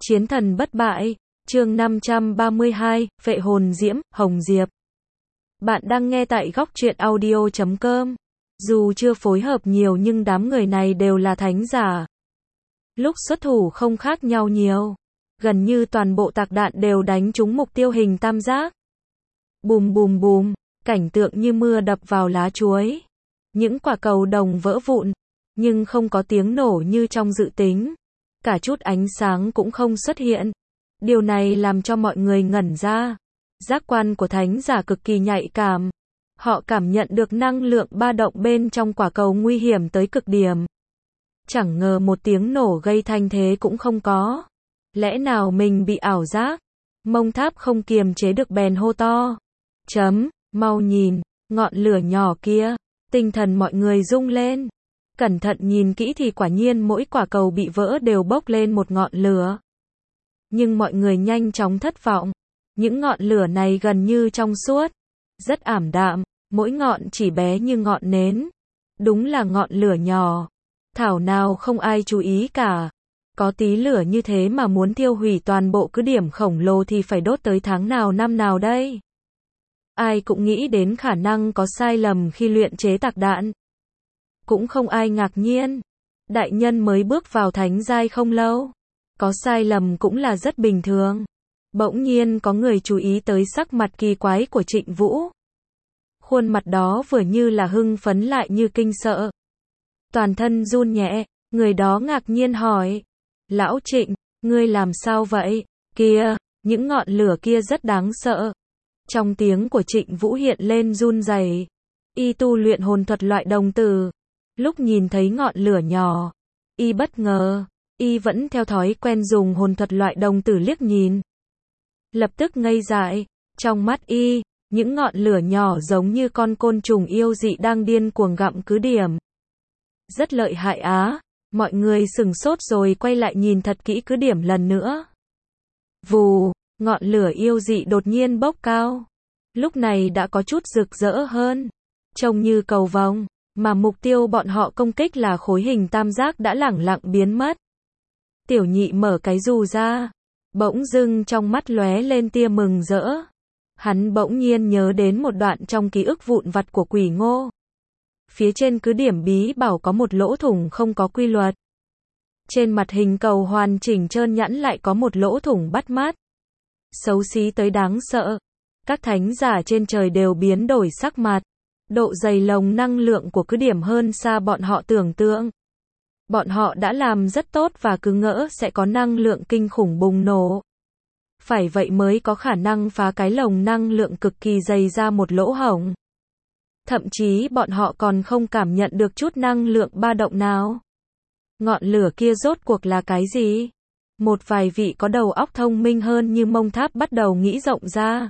Chiến thần bất bại, chương 532, Phệ hồn diễm, Hồng Diệp. Bạn đang nghe tại góc truyện audio.com. Dù chưa phối hợp nhiều nhưng đám người này đều là thánh giả. Lúc xuất thủ không khác nhau nhiều. Gần như toàn bộ tạc đạn đều đánh trúng mục tiêu hình tam giác. Bùm bùm bùm, cảnh tượng như mưa đập vào lá chuối. Những quả cầu đồng vỡ vụn, nhưng không có tiếng nổ như trong dự tính. Cả chút ánh sáng cũng không xuất hiện. Điều này làm cho mọi người ngẩn ra. Giác quan của thánh giả cực kỳ nhạy cảm. Họ cảm nhận được năng lượng ba động bên trong quả cầu nguy hiểm tới cực điểm. Chẳng ngờ một tiếng nổ gây thanh thế cũng không có. Lẽ nào mình bị ảo giác? Mông Tháp không kiềm chế được bèn hô to. Mau nhìn, ngọn lửa nhỏ kia. Tinh thần mọi người rung lên. Cẩn thận nhìn kỹ thì quả nhiên mỗi quả cầu bị vỡ đều bốc lên một ngọn lửa. Nhưng mọi người nhanh chóng thất vọng. Những ngọn lửa này gần như trong suốt. Rất ảm đạm, mỗi ngọn chỉ bé như ngọn nến. Đúng là ngọn lửa nhỏ. Thảo nào không ai chú ý cả. Có tí lửa như thế mà muốn thiêu hủy toàn bộ cứ điểm khổng lồ thì phải đốt tới tháng nào năm nào đây? Ai cũng nghĩ đến khả năng có sai lầm khi luyện chế tạc đạn. Cũng không ai ngạc nhiên. Đại nhân mới bước vào thánh giai không lâu. Có sai lầm cũng là rất bình thường. Bỗng nhiên có người chú ý tới sắc mặt kỳ quái của Trịnh Vũ. Khuôn mặt đó vừa như là hưng phấn lại như kinh sợ. Toàn thân run nhẹ, người đó ngạc nhiên hỏi. Lão Trịnh, ngươi làm sao vậy? Kìa, những ngọn lửa kia rất đáng sợ. Trong tiếng của Trịnh Vũ hiện lên run rẩy. Y tu luyện hồn thuật loại đồng tử. Lúc nhìn thấy ngọn lửa nhỏ, y bất ngờ, y vẫn theo thói quen dùng hồn thuật loại đồng tử liếc nhìn. Lập tức ngây dại, trong mắt y, những ngọn lửa nhỏ giống như con côn trùng yêu dị đang điên cuồng gặm cứ điểm. Rất lợi hại á, mọi người sửng sốt rồi quay lại nhìn thật kỹ cứ điểm lần nữa. Vù, ngọn lửa yêu dị đột nhiên bốc cao. Lúc này đã có chút rực rỡ hơn, trông như cầu vồng. Mà mục tiêu bọn họ công kích là khối hình tam giác đã lẳng lặng biến mất. Tiểu Nhị mở cái dù ra. Bỗng dưng trong mắt lóe lên tia mừng rỡ. Hắn bỗng nhiên nhớ đến một đoạn trong ký ức vụn vặt của Quỷ Ngô. Phía trên cứ điểm bí bảo có một lỗ thủng không có quy luật. Trên mặt hình cầu hoàn chỉnh trơn nhẵn lại có một lỗ thủng bắt mắt. Xấu xí tới đáng sợ. Các thánh giả trên trời đều biến đổi sắc mặt. Độ dày lồng năng lượng của cứ điểm hơn xa bọn họ tưởng tượng. Bọn họ đã làm rất tốt và cứ ngỡ sẽ có năng lượng kinh khủng bùng nổ. Phải vậy mới có khả năng phá cái lồng năng lượng cực kỳ dày ra một lỗ hổng. Thậm chí bọn họ còn không cảm nhận được chút năng lượng ba động nào. Ngọn lửa kia rốt cuộc là cái gì? Một vài vị có đầu óc thông minh hơn như Mông Tháp bắt đầu nghĩ rộng ra.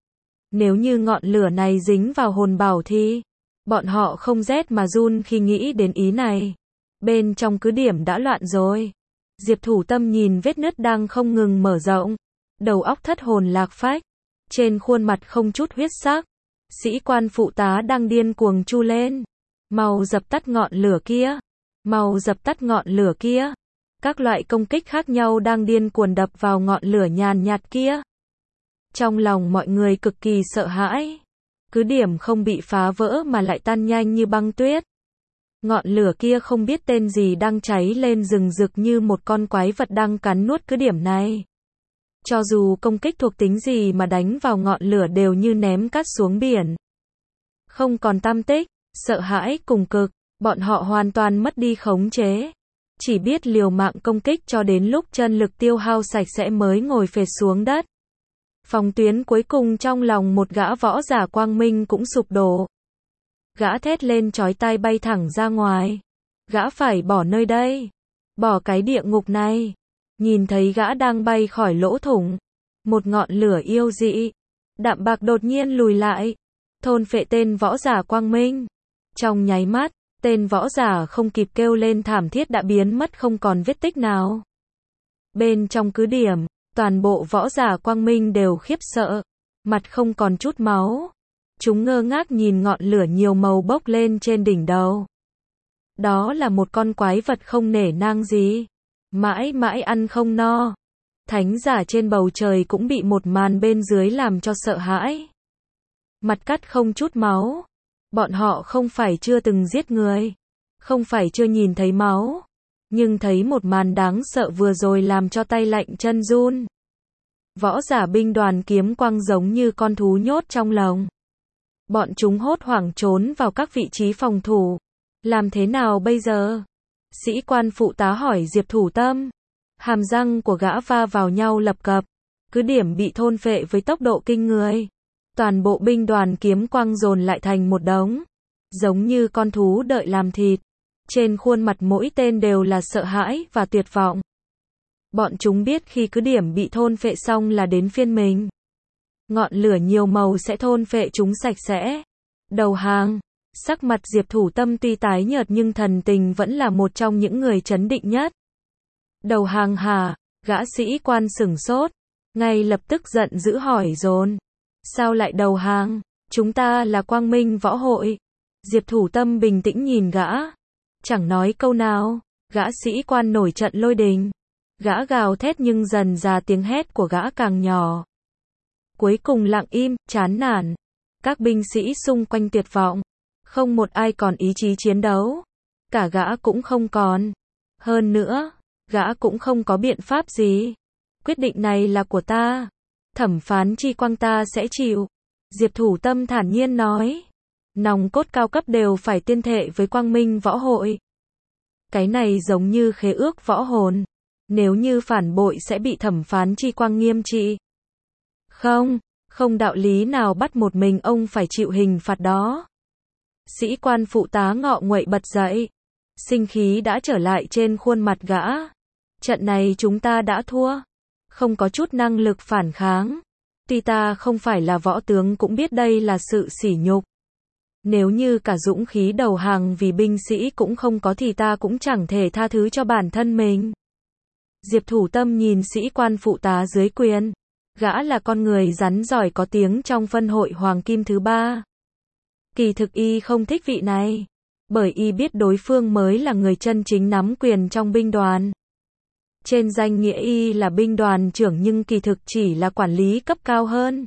Nếu như ngọn lửa này dính vào hồn bảo thì bọn họ không rét mà run khi nghĩ đến ý này. Bên trong cứ điểm đã loạn rồi. Diệp Thủ Tâm nhìn vết nứt đang không ngừng mở rộng. Đầu óc thất hồn lạc phách. Trên khuôn mặt không chút huyết sắc. Sĩ quan phụ tá đang điên cuồng chu lên. Mau dập tắt ngọn lửa kia. Mau dập tắt ngọn lửa kia. Các loại công kích khác nhau đang điên cuồng đập vào ngọn lửa nhàn nhạt kia. Trong lòng mọi người cực kỳ sợ hãi. Cứ điểm không bị phá vỡ mà lại tan nhanh như băng tuyết. Ngọn lửa kia không biết tên gì đang cháy lên rừng rực như một con quái vật đang cắn nuốt cứ điểm này. Cho dù công kích thuộc tính gì mà đánh vào ngọn lửa đều như ném cát xuống biển. Không còn tăm tích, sợ hãi cùng cực, bọn họ hoàn toàn mất đi khống chế. Chỉ biết liều mạng công kích cho đến lúc chân lực tiêu hao sạch sẽ mới ngồi phệt xuống đất. Phòng tuyến cuối cùng trong lòng một gã võ giả quang minh cũng sụp đổ. Gã thét lên chói tai bay thẳng ra ngoài. Gã phải bỏ nơi đây. Bỏ cái địa ngục này. Nhìn thấy gã đang bay khỏi lỗ thủng. Một ngọn lửa yêu dị. Đạm bạc đột nhiên lùi lại. Thôn phệ tên võ giả quang minh. Trong nháy mắt, tên võ giả không kịp kêu lên thảm thiết đã biến mất không còn vết tích nào. Bên trong cứ điểm, toàn bộ võ giả quang minh đều khiếp sợ. Mặt không còn chút máu. Chúng ngơ ngác nhìn ngọn lửa nhiều màu bốc lên trên đỉnh đầu. Đó là một con quái vật không nể nang gì. Mãi mãi ăn không no. Thánh giả trên bầu trời cũng bị một màn bên dưới làm cho sợ hãi. Mặt cắt không chút máu. Bọn họ không phải chưa từng giết người, không phải chưa nhìn thấy máu, nhưng thấy một màn đáng sợ vừa rồi làm cho tay lạnh chân run. Võ giả binh đoàn kiếm quang giống như con thú nhốt trong lồng. Bọn chúng hốt hoảng trốn vào các vị trí phòng thủ. Làm thế nào bây giờ? Sĩ quan phụ tá hỏi Diệp Thủ Tâm. Hàm răng của gã va vào nhau lập cập. Cứ điểm bị thôn phệ với tốc độ kinh người. Toàn bộ binh đoàn kiếm quang dồn lại thành một đống. Giống như con thú đợi làm thịt. Trên khuôn mặt mỗi tên đều là sợ hãi và tuyệt vọng. Bọn chúng biết khi cứ điểm bị thôn phệ xong là đến phiên mình. Ngọn lửa nhiều màu sẽ thôn phệ chúng sạch sẽ. Đầu hàng. Sắc mặt Diệp Thủ Tâm tuy tái nhợt nhưng thần tình vẫn là một trong những người trấn định nhất. Đầu hàng hả? Gã sĩ quan sửng sốt. Ngay lập tức giận dữ hỏi dồn. Sao lại đầu hàng? Chúng ta là Quang Minh Võ Hội. Diệp Thủ Tâm bình tĩnh nhìn gã. Chẳng nói câu nào. Gã sĩ quan nổi trận lôi đình. Gã gào thét nhưng dần ra tiếng hét của gã càng nhỏ. Cuối cùng lặng im, chán nản. Các binh sĩ xung quanh tuyệt vọng. Không một ai còn ý chí chiến đấu. Cả gã cũng không còn. Hơn nữa, gã cũng không có biện pháp gì. Quyết định này là của ta. Thẩm phán chi quang ta sẽ chịu. Diệp Thủ Tâm thản nhiên nói. Nòng cốt cao cấp đều phải tuyên thệ với Quang Minh Võ Hội. Cái này giống như khế ước võ hồn. Nếu như phản bội sẽ bị thẩm phán chi quang nghiêm trị. Không đạo lý nào bắt một mình ông phải chịu hình phạt đó. Sĩ quan phụ tá ngọ nguậy bật dậy. Sinh khí đã trở lại trên khuôn mặt gã. Trận này chúng ta đã thua. Không có chút năng lực phản kháng. Tuy ta không phải là võ tướng cũng biết đây là sự sỉ nhục. Nếu như cả dũng khí đầu hàng vì binh sĩ cũng không có thì ta cũng chẳng thể tha thứ cho bản thân mình. Diệp Thủ Tâm nhìn sĩ quan phụ tá dưới quyền. Gã là con người rắn giỏi có tiếng trong phân hội Hoàng Kim thứ 3. Kỳ thực y không thích vị này. Bởi y biết đối phương mới là người chân chính nắm quyền trong binh đoàn. Trên danh nghĩa y là binh đoàn trưởng nhưng kỳ thực chỉ là quản lý cấp cao hơn.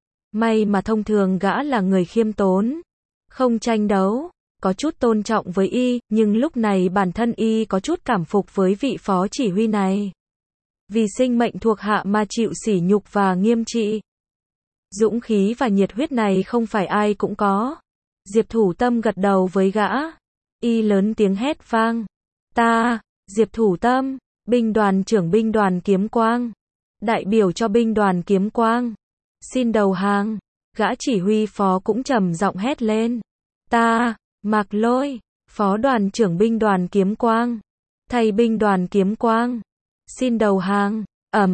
May mà thông thường gã là người khiêm tốn. Không tranh đấu, có chút tôn trọng với y, nhưng lúc này bản thân y có chút cảm phục với vị phó chỉ huy này. Vì sinh mệnh thuộc hạ mà chịu sỉ nhục và nghiêm trị. Dũng khí và nhiệt huyết này không phải ai cũng có. Diệp Thủ Tâm gật đầu với gã. Y lớn tiếng hét vang. Ta, Diệp Thủ Tâm, binh đoàn trưởng binh đoàn kiếm quang. Đại biểu cho binh đoàn kiếm quang. Xin đầu hàng. Gã chỉ huy phó cũng trầm giọng hét lên. Ta, Mạc Lôi, phó đoàn trưởng binh đoàn kiếm quang. Thay binh đoàn kiếm quang. Xin đầu hàng.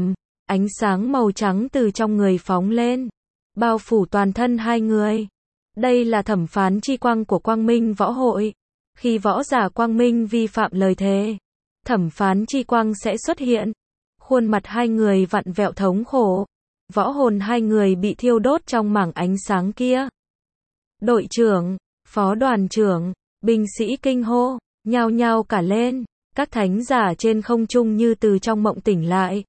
Ánh sáng màu trắng từ trong người phóng lên. Bao phủ toàn thân hai người. Đây là thẩm phán chi quang của Quang Minh Võ Hội. Khi võ giả Quang Minh vi phạm lời thề, thẩm phán chi quang sẽ xuất hiện. Khuôn mặt hai người vặn vẹo thống khổ. Võ hồn hai người bị thiêu đốt trong mảng ánh sáng kia. Đội trưởng, phó đoàn trưởng, binh sĩ kinh hô, nhao nhao cả lên. Các thánh giả trên không trung như từ trong mộng tỉnh lại.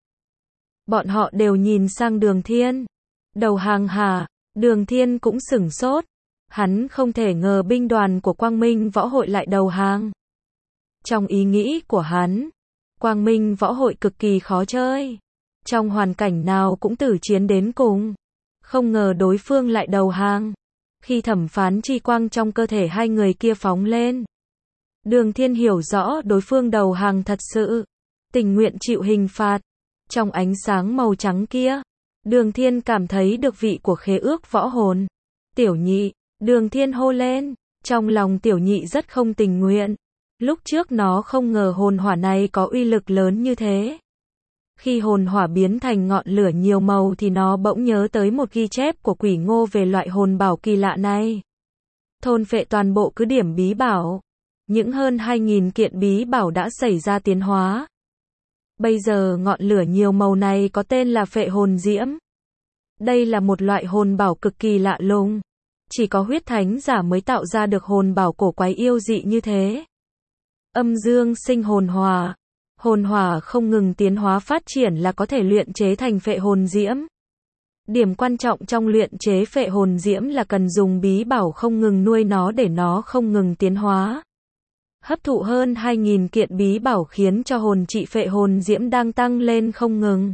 Bọn họ đều nhìn sang Đường Thiên. Đầu hàng hả? Đường Thiên cũng sửng sốt. Hắn không thể ngờ binh đoàn của Quang Minh Võ Hội lại đầu hàng. Trong ý nghĩ của hắn, Quang Minh Võ Hội cực kỳ khó chơi. Trong hoàn cảnh nào cũng tử chiến đến cùng. Không ngờ đối phương lại đầu hàng. Khi thẩm phán chi quang trong cơ thể hai người kia phóng lên, Đường Thiên hiểu rõ đối phương đầu hàng thật sự, tình nguyện chịu hình phạt. Trong ánh sáng màu trắng kia, Đường Thiên cảm thấy được vị của khế ước võ hồn. Tiểu Nhị, Đường Thiên hô lên, trong lòng Tiểu Nhị rất không tình nguyện. Lúc trước nó không ngờ hồn hỏa này có uy lực lớn như thế. Khi hồn hỏa biến thành ngọn lửa nhiều màu thì nó bỗng nhớ tới một ghi chép của Quỷ Ngô về loại hồn bảo kỳ lạ này. Thôn phệ toàn bộ cứ điểm bí bảo. Những hơn 2.000 kiện bí bảo đã xảy ra tiến hóa. Bây giờ ngọn lửa nhiều màu này có tên là phệ hồn diễm. Đây là một loại hồn bảo cực kỳ lạ lùng. Chỉ có huyết thánh giả mới tạo ra được hồn bảo cổ quái yêu dị như thế. Âm dương sinh hồn hỏa. Hồn hỏa không ngừng tiến hóa phát triển là có thể luyện chế thành phệ hồn diễm. Điểm quan trọng trong luyện chế phệ hồn diễm là cần dùng bí bảo không ngừng nuôi nó để nó không ngừng tiến hóa. Hấp thụ hơn 2.000 kiện bí bảo khiến cho hồn trị phệ hồn diễm đang tăng lên không ngừng.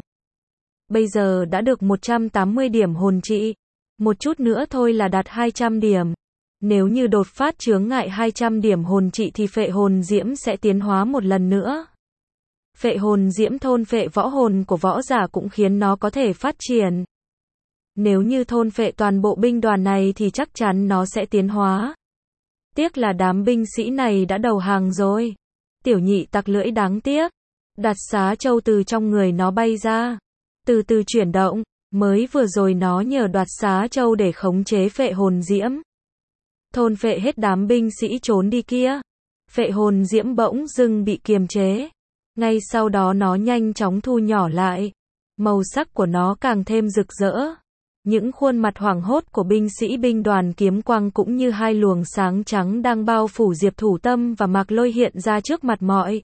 Bây giờ đã được 180 điểm hồn trị. Một chút nữa thôi là đạt 200 điểm. Nếu như đột phát chướng ngại 200 điểm hồn trị thì phệ hồn diễm sẽ tiến hóa một lần nữa. Phệ hồn diễm thôn phệ võ hồn của võ giả cũng khiến nó có thể phát triển. Nếu như thôn phệ toàn bộ binh đoàn này thì chắc chắn nó sẽ tiến hóa. Tiếc là đám binh sĩ này đã đầu hàng rồi. Tiểu nhị tặc lưỡi đáng tiếc. Đặt xá châu từ trong người nó bay ra. Từ từ chuyển động. Mới vừa rồi nó nhờ đoạt xá châu để khống chế phệ hồn diễm. Thôn phệ hết đám binh sĩ trốn đi kia. Phệ hồn diễm bỗng dưng bị kiềm chế. Ngay sau đó nó nhanh chóng thu nhỏ lại. Màu sắc của nó càng thêm rực rỡ. Những khuôn mặt hoảng hốt của binh sĩ binh đoàn kiếm quang cũng như hai luồng sáng trắng đang bao phủ Diệp Thủ Tâm và Mạc Lôi hiện ra trước mặt mọi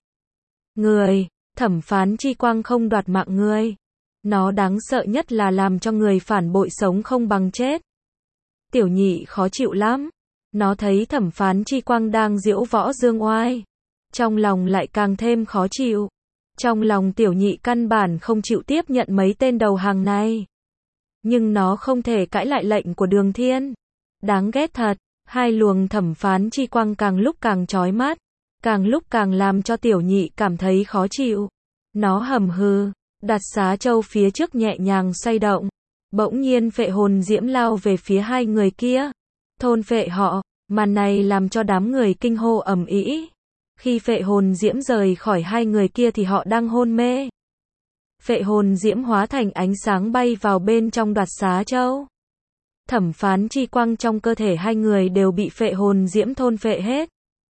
người. Thẩm phán chi quang không đoạt mạng ngươi. Nó đáng sợ nhất là làm cho người phản bội sống không bằng chết. Tiểu nhị khó chịu lắm. Nó thấy thẩm phán chi quang đang diễu võ dương oai. Trong lòng lại càng thêm khó chịu. Trong lòng tiểu nhị căn bản không chịu tiếp nhận mấy tên đầu hàng này. Nhưng nó không thể cãi lại lệnh của Đường Thiên. Đáng ghét thật. Hai luồng thẩm phán chi quang càng lúc càng chói mắt. Càng lúc càng làm cho tiểu nhị cảm thấy khó chịu. Nó hầm hừ. Đặt xá châu phía trước nhẹ nhàng xoay động. Bỗng nhiên phệ hồn diễm lao về phía hai người kia. Thôn phệ họ. Màn này làm cho đám người kinh hô ầm ĩ. Khi phệ hồn diễm rời khỏi hai người kia thì họ đang hôn mê. Phệ hồn diễm hóa thành ánh sáng bay vào bên trong đoạt xá châu. Thẩm phán chi quang trong cơ thể hai người đều bị phệ hồn diễm thôn phệ hết.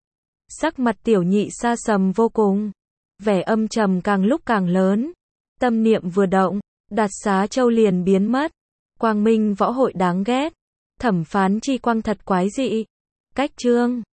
Sắc mặt tiểu nhị xa sầm vô cùng. Vẻ âm trầm càng lúc càng lớn. Tâm niệm vừa động, đoạt xá châu liền biến mất. Quang Minh võ hội đáng ghét. Thẩm phán chi quang thật quái dị. Cách chương